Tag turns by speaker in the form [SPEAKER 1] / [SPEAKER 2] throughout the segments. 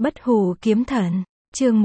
[SPEAKER 1] Bất hủ kiếm thần, chương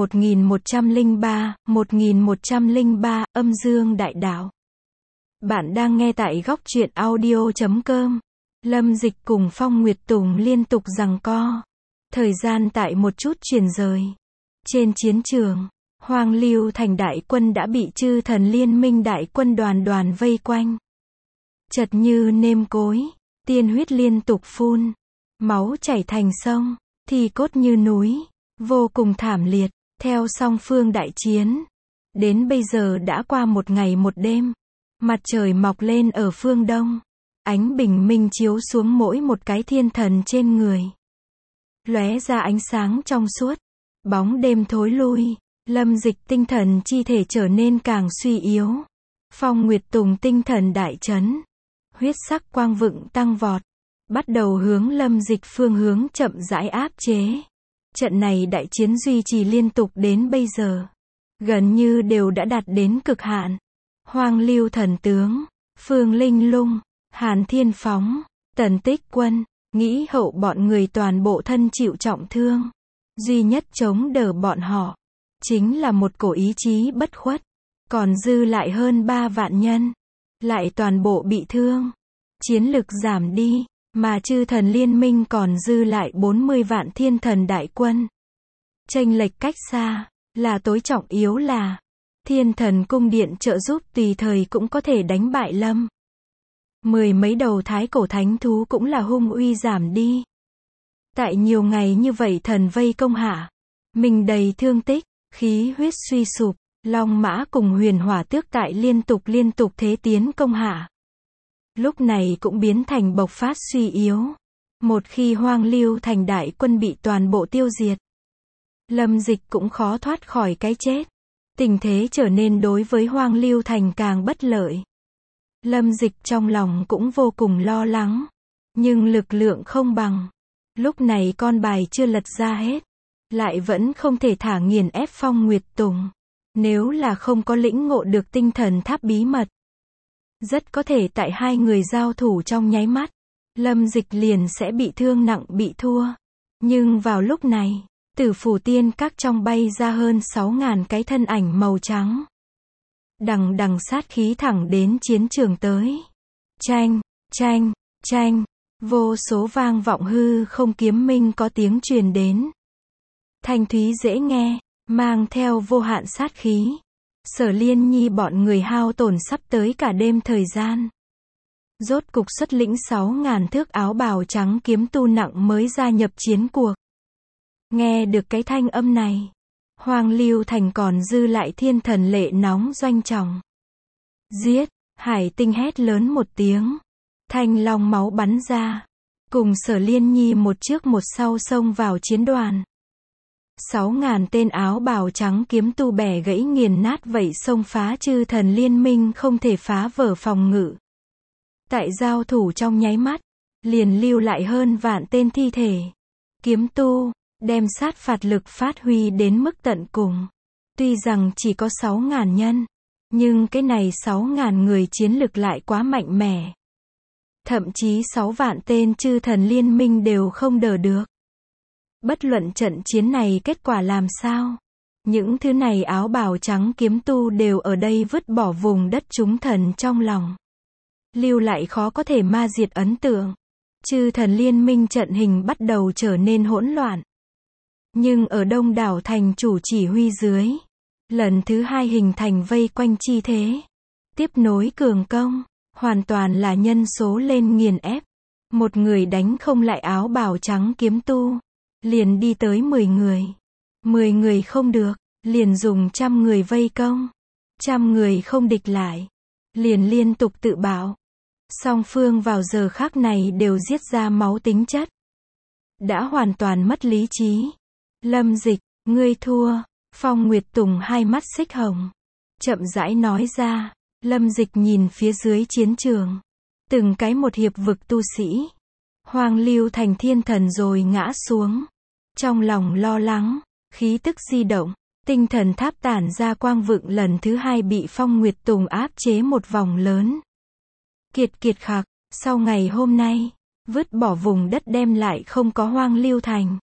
[SPEAKER 1] 1103, âm dương đại đạo. Bạn đang nghe tại góc truyện audio.com. Lâm Dịch cùng Phong Nguyệt Tùng liên tục giằng co. Thời gian tại một chút chuyển rời. Trên chiến trường, Hoang Lưu Thành đại quân đã bị chư thần liên minh đại quân đoàn vây quanh. Chật như nêm cối, tiên huyết liên tục phun, máu chảy thành sông, thi cốt như núi, vô cùng thảm liệt. Theo song phương đại chiến, đến bây giờ đã qua một ngày một đêm, mặt trời mọc lên ở phương đông, ánh bình minh chiếu xuống mỗi một cái thiên thần trên người, lóe ra ánh sáng trong suốt. Bóng đêm thối lui, Lâm Dịch tinh thần chi thể trở nên càng suy yếu. Phong Nguyệt Tùng tinh thần đại chấn, huyết sắc quang vựng tăng vọt, bắt đầu hướng Lâm Dịch phương hướng chậm rãi áp chế. Trận này đại chiến duy trì liên tục đến bây giờ, gần như đều đã đạt đến cực hạn. Hoang Lưu thần tướng, Phương Linh Lung, Hàn Thiên Phóng, Tần Tích Quân, Nghĩ Hậu bọn người toàn bộ thân chịu trọng thương. Duy nhất chống đỡ bọn họ, chính là một cổ ý chí bất khuất. Còn dư lại hơn 3 vạn nhân, lại toàn bộ bị thương. Chiến lực giảm đi. Mà chư thần liên minh còn dư lại 40 vạn thiên thần đại quân. Chênh lệch cách xa, là tối trọng yếu là thiên thần cung điện trợ giúp tùy thời cũng có thể đánh bại Lâm. Mười mấy đầu thái cổ thánh thú cũng là hung uy giảm đi. Tại nhiều ngày như vậy thần vây công hạ, mình đầy thương tích, khí huyết suy sụp, Long Mã cùng Huyền Hỏa Tước tại liên tục thế tiến công hạ. Lúc này cũng biến thành bộc phát suy yếu. Một khi Hoang Lưu Thành đại quân bị toàn bộ tiêu diệt, Lâm Dịch cũng khó thoát khỏi cái chết. Tình thế trở nên đối với Hoang Lưu Thành càng bất lợi. Lâm Dịch trong lòng cũng vô cùng lo lắng. Nhưng lực lượng không bằng. Lúc này con bài chưa lật ra hết, lại vẫn không thể thả nghiền ép Phong Nguyệt Tùng. Nếu là không có lĩnh ngộ được tinh thần tháp bí mật, rất có thể tại hai người giao thủ trong nháy mắt, Lâm Dịch liền sẽ bị thương nặng bị thua. Nhưng vào lúc này, Tử Phủ Tiên Các trong bay ra hơn 6.000 cái thân ảnh màu trắng. Đằng sát khí thẳng đến chiến trường tới. Tranh, vô số vang vọng hư không kiếm minh có tiếng truyền đến. Thanh thúy dễ nghe, mang theo vô hạn sát khí. Sở Liên Nhi bọn người hao tổn sắp tới cả đêm thời gian. Rốt cục xuất lĩnh 6.000 thước áo bào trắng kiếm tu nặng mới gia nhập chiến cuộc. Nghe được cái thanh âm này, Hoang Lưu Thành còn dư lại thiên thần lệ nóng doanh trọng. Giết! Hải Tinh hét lớn một tiếng. Thanh long máu bắn ra. Cùng Sở Liên Nhi một trước một sau xông vào chiến đoàn. 6.000 tên áo bào trắng kiếm tu bẻ gãy nghiền nát vậy xông phá chư thần liên minh không thể phá vỡ phòng ngự. Tại giao thủ trong nháy mắt, liền lưu lại hơn vạn tên thi thể. Kiếm tu, đem sát phạt lực phát huy đến mức tận cùng. Tuy rằng chỉ có 6.000 nhân, nhưng cái này 6.000 người chiến lực lại quá mạnh mẽ. Thậm chí 6 vạn tên chư thần liên minh đều không đỡ được. Bất luận trận chiến này kết quả làm sao, những thứ này áo bào trắng kiếm tu đều ở đây vứt bỏ vùng đất chúng thần trong lòng. Lưu lại khó có thể ma diệt ấn tượng. Chư thần liên minh trận hình bắt đầu trở nên hỗn loạn. Nhưng ở đông đảo thành chủ chỉ huy dưới, lần thứ hai hình thành vây quanh chi thế. Tiếp nối cường công, hoàn toàn là nhân số lên nghiền ép. Một người đánh không lại áo bào trắng kiếm tu, liền đi tới 10 người. 10 người không được, liền dùng 100 người vây công. 100 người không địch lại, liền liên tục tự bạo. Song phương vào giờ khắc này đều giết ra máu tính chất. Đã hoàn toàn mất lý trí. Lâm Dịch, ngươi thua. Phong Nguyệt Tùng hai mắt xích hồng, chậm rãi nói ra. Lâm Dịch nhìn phía dưới chiến trường. Từng cái một hiệp vực tu sĩ. Hoang Lưu Thành thiên thần rồi ngã xuống. Trong lòng lo lắng, khí tức di động, tinh thần tháp tản ra quang vựng lần thứ hai bị Phong Nguyệt Tùng áp chế một vòng lớn. Kiệt khạc, sau ngày hôm nay, vứt bỏ vùng đất đem lại không có Hoang Lưu Thành.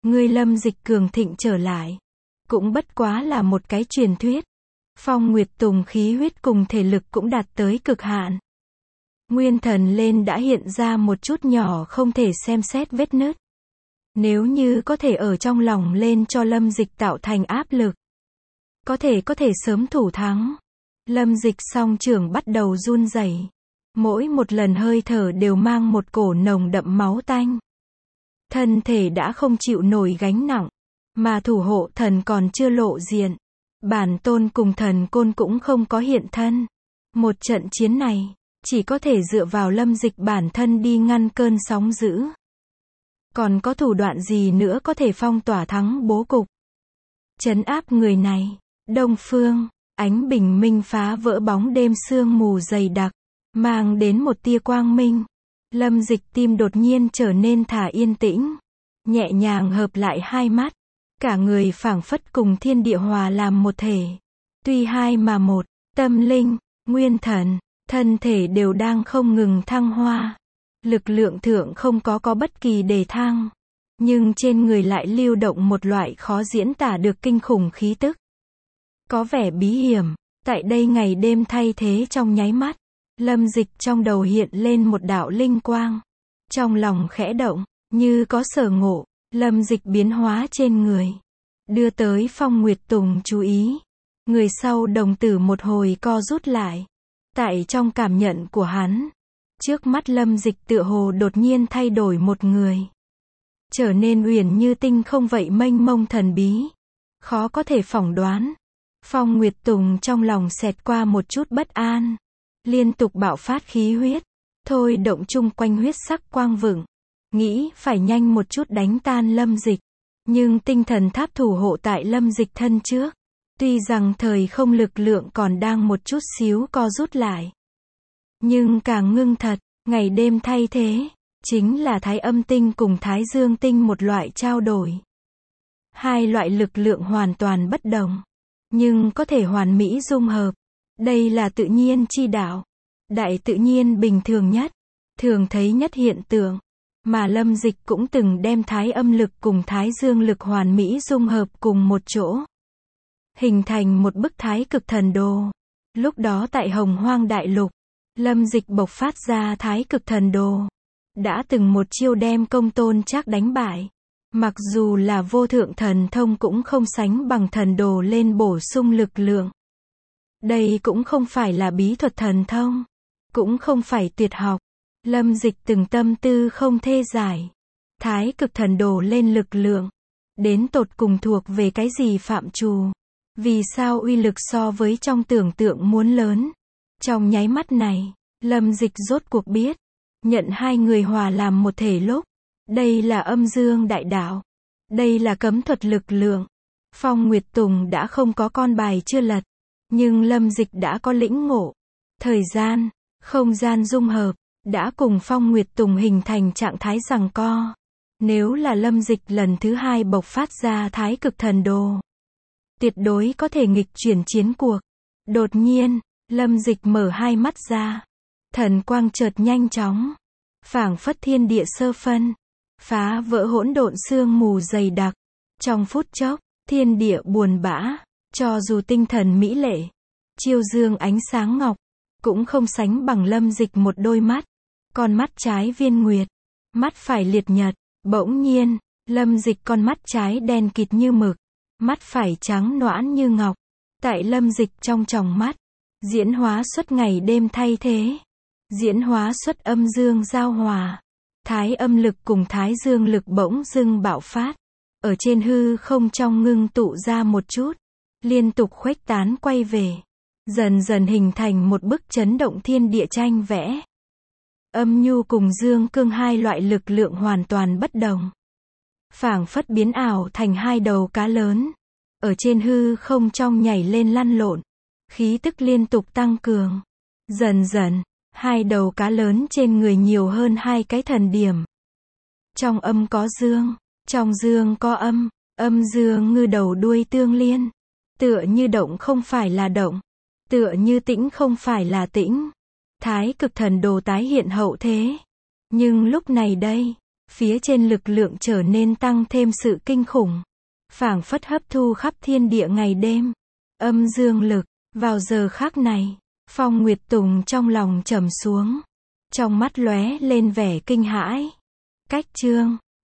[SPEAKER 1] ngươi Lâm Dịch cường thịnh trở lại, cũng bất quá là một cái truyền thuyết. Phong Nguyệt Tùng khí huyết cùng thể lực cũng đạt tới cực hạn. Nguyên thần lên đã hiện ra một chút nhỏ không thể xem xét vết nứt. Nếu như có thể ở trong lòng lên cho Lâm Dịch tạo thành áp lực, có thể sớm thủ thắng. Lâm Dịch song trưởng bắt đầu run rẩy. Mỗi một lần hơi thở đều mang một cổ nồng đậm máu tanh. Thân thể đã không chịu nổi gánh nặng, mà thủ hộ thần còn chưa lộ diện. Bản tôn cùng thần côn cũng không có hiện thân. Một trận chiến này, chỉ có thể dựa vào Lâm Dịch bản thân đi ngăn cơn sóng dữ. Còn có thủ đoạn gì nữa có thể phong tỏa thắng bố cục, trấn áp người này? Đông phương, ánh bình minh phá vỡ bóng đêm sương mù dày đặc, mang đến một tia quang minh. Lâm Dịch tim đột nhiên trở nên thả yên tĩnh, nhẹ nhàng hợp lại hai mắt, cả người phảng phất cùng thiên địa hòa làm một thể. Tuy hai mà một, tâm linh, nguyên thần, thân thể đều đang không ngừng thăng hoa. Lực lượng thượng không có bất kỳ đề thăng, nhưng trên người lại lưu động một loại khó diễn tả được kinh khủng khí tức. Có vẻ bí hiểm, tại đây ngày đêm thay thế trong nháy mắt, Lâm Dịch trong đầu hiện lên một đạo linh quang. Trong lòng khẽ động, như có sở ngộ, Lâm Dịch biến hóa trên người, đưa tới Phong Nguyệt Tùng chú ý. Người sau đồng tử một hồi co rút lại. Tại trong cảm nhận của hắn, trước mắt Lâm Dịch tựa hồ đột nhiên thay đổi một người. Trở nên uyển như tinh không vậy mênh mông thần bí. Khó có thể phỏng đoán. Phong Nguyệt Tùng trong lòng xẹt qua một chút bất an. Liên tục bạo phát khí huyết. Thôi động chung quanh huyết sắc quang vựng. Nghĩ phải nhanh một chút đánh tan Lâm Dịch. Nhưng tinh thần tháp thủ hộ tại Lâm Dịch thân trước. Tuy rằng thời không lực lượng còn đang một chút xíu co rút lại, nhưng càng ngưng thật. Ngày đêm thay thế, chính là Thái Âm tinh cùng Thái Dương tinh một loại trao đổi. Hai loại lực lượng hoàn toàn bất đồng, nhưng có thể hoàn mỹ dung hợp. Đây là tự nhiên chi đạo, đại tự nhiên bình thường nhất, thường thấy nhất hiện tượng, mà Lâm Dịch cũng từng đem Thái Âm lực cùng Thái Dương lực hoàn mỹ dung hợp cùng một chỗ, hình thành một bức Thái Cực Thần Đồ. Lúc đó tại Hồng Hoang Đại Lục, Lâm Dịch bộc phát ra Thái Cực Thần Đồ, đã từng một chiêu đem Công Tôn Trác đánh bại. Mặc dù là vô thượng thần thông cũng không sánh bằng thần đồ lên bổ sung lực lượng. Đây cũng không phải là bí thuật thần thông, cũng không phải tuyệt học. Lâm Dịch từng tâm tư không thê giải. Thái Cực Thần Đồ lên lực lượng, đến tột cùng thuộc về cái gì phạm trù? Vì sao uy lực so với trong tưởng tượng muốn lớn? Trong nháy mắt này, Lâm Dịch rốt cuộc biết, nhận hai người hòa làm một thể lúc, đây là âm dương đại đạo, đây là cấm thuật lực lượng. Phong Nguyệt Tùng đã không có con bài chưa lật, nhưng Lâm Dịch đã có lĩnh ngộ. Thời gian, không gian dung hợp, đã cùng Phong Nguyệt Tùng hình thành trạng thái giằng co. Nếu là Lâm Dịch lần thứ hai bộc phát ra Thái Cực Thần Đồ, tuyệt đối có thể nghịch chuyển chiến cuộc. Đột nhiên, Lâm Dịch mở hai mắt ra. Thần quang chợt nhanh chóng, phảng phất thiên địa sơ phân, phá vỡ hỗn độn sương mù dày đặc. Trong phút chốc, thiên địa buồn bã, cho dù tinh thần mỹ lệ, chiêu dương ánh sáng ngọc, cũng không sánh bằng Lâm Dịch một đôi mắt. Con mắt trái viên nguyệt, mắt phải liệt nhật. Bỗng nhiên, Lâm Dịch con mắt trái đen kịt như mực, mắt phải trắng nõn như ngọc. Tại Lâm Dịch trong tròng mắt, diễn hóa xuất ngày đêm thay thế, diễn hóa xuất âm dương giao hòa. Thái âm lực cùng Thái Dương lực bỗng dưng bạo phát, ở trên hư không trong ngưng tụ ra một chút, liên tục khuếch tán quay về, dần dần hình thành một bức chấn động thiên địa tranh vẽ. Âm nhu cùng dương cương hai loại lực lượng hoàn toàn bất đồng, phảng phất biến ảo thành hai đầu cá lớn, ở trên hư không trong nhảy lên lăn lộn, khí tức liên tục tăng cường. Dần dần, hai đầu cá lớn trên người nhiều hơn hai cái thần điểm. Trong âm có dương, trong dương có âm, âm dương ngư đầu đuôi tương liên. Tựa như động không phải là động, tựa như tĩnh không phải là tĩnh. Thái Cực Thần Đồ tái hiện hậu thế. Nhưng lúc này đây, Phía trên lực lượng trở nên tăng thêm sự kinh khủng. Phảng phất hấp thu khắp thiên địa ngày đêm. Âm dương lực. Vào giờ khắc này, Phong Nguyệt Tùng trong lòng trầm xuống. Trong mắt lóe lên vẻ kinh hãi. Cách chương